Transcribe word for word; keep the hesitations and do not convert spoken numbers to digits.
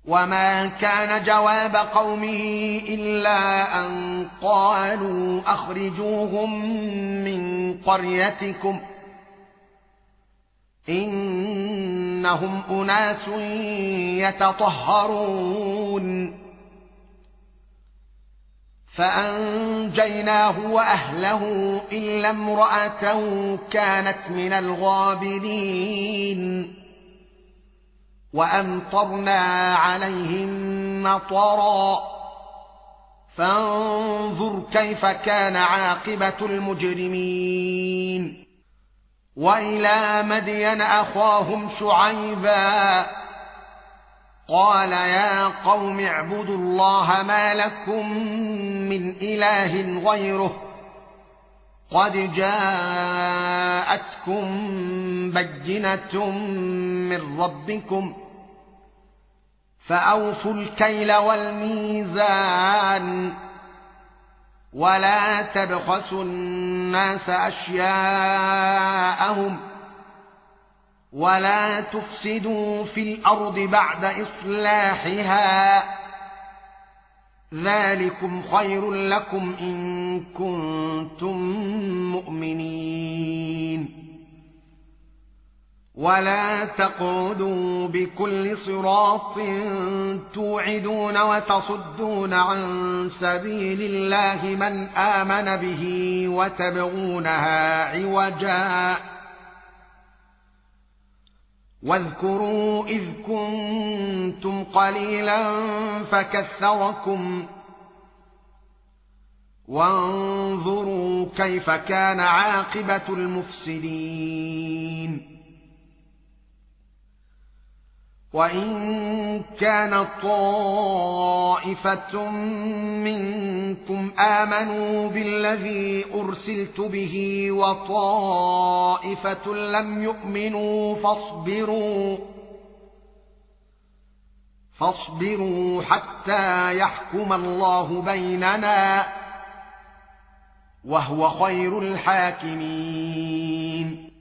وما كان جواب قومه إلا أن قالوا أخرجوهم من قريتكم إنهم أناس يتطهرون فأنجيناه وأهله إلا امرأته كانت من الغابرين وأمطرنا عليهم مطرا فانظر كيف كان عاقبة المجرمين وإلى مدين أخاهم شعيبا قال يا قوم اعبدوا الله ما لكم من إله غيره قد جاءتكم بينة من ربكم فأوفوا الكيل والميزان ولا تبخسوا الناس أشياءهم ولا تفسدوا في الأرض بعد إصلاحها ذلكم خير لكم إن كنتم مؤمنين ولا تقعدوا بكل صراط توعدون وتصدون عن سبيل الله من آمن به وتبغونها عوجا واذكروا إذ كنتم قليلا فكثركم وانظروا كيف كان عاقبة المفسدين وإن كان طائفة منكم آمنوا بالذي أرسلت به وطائفة لم يؤمنوا فاصبروا فاصبروا حتى يحكم الله بيننا وهو خير الحاكمين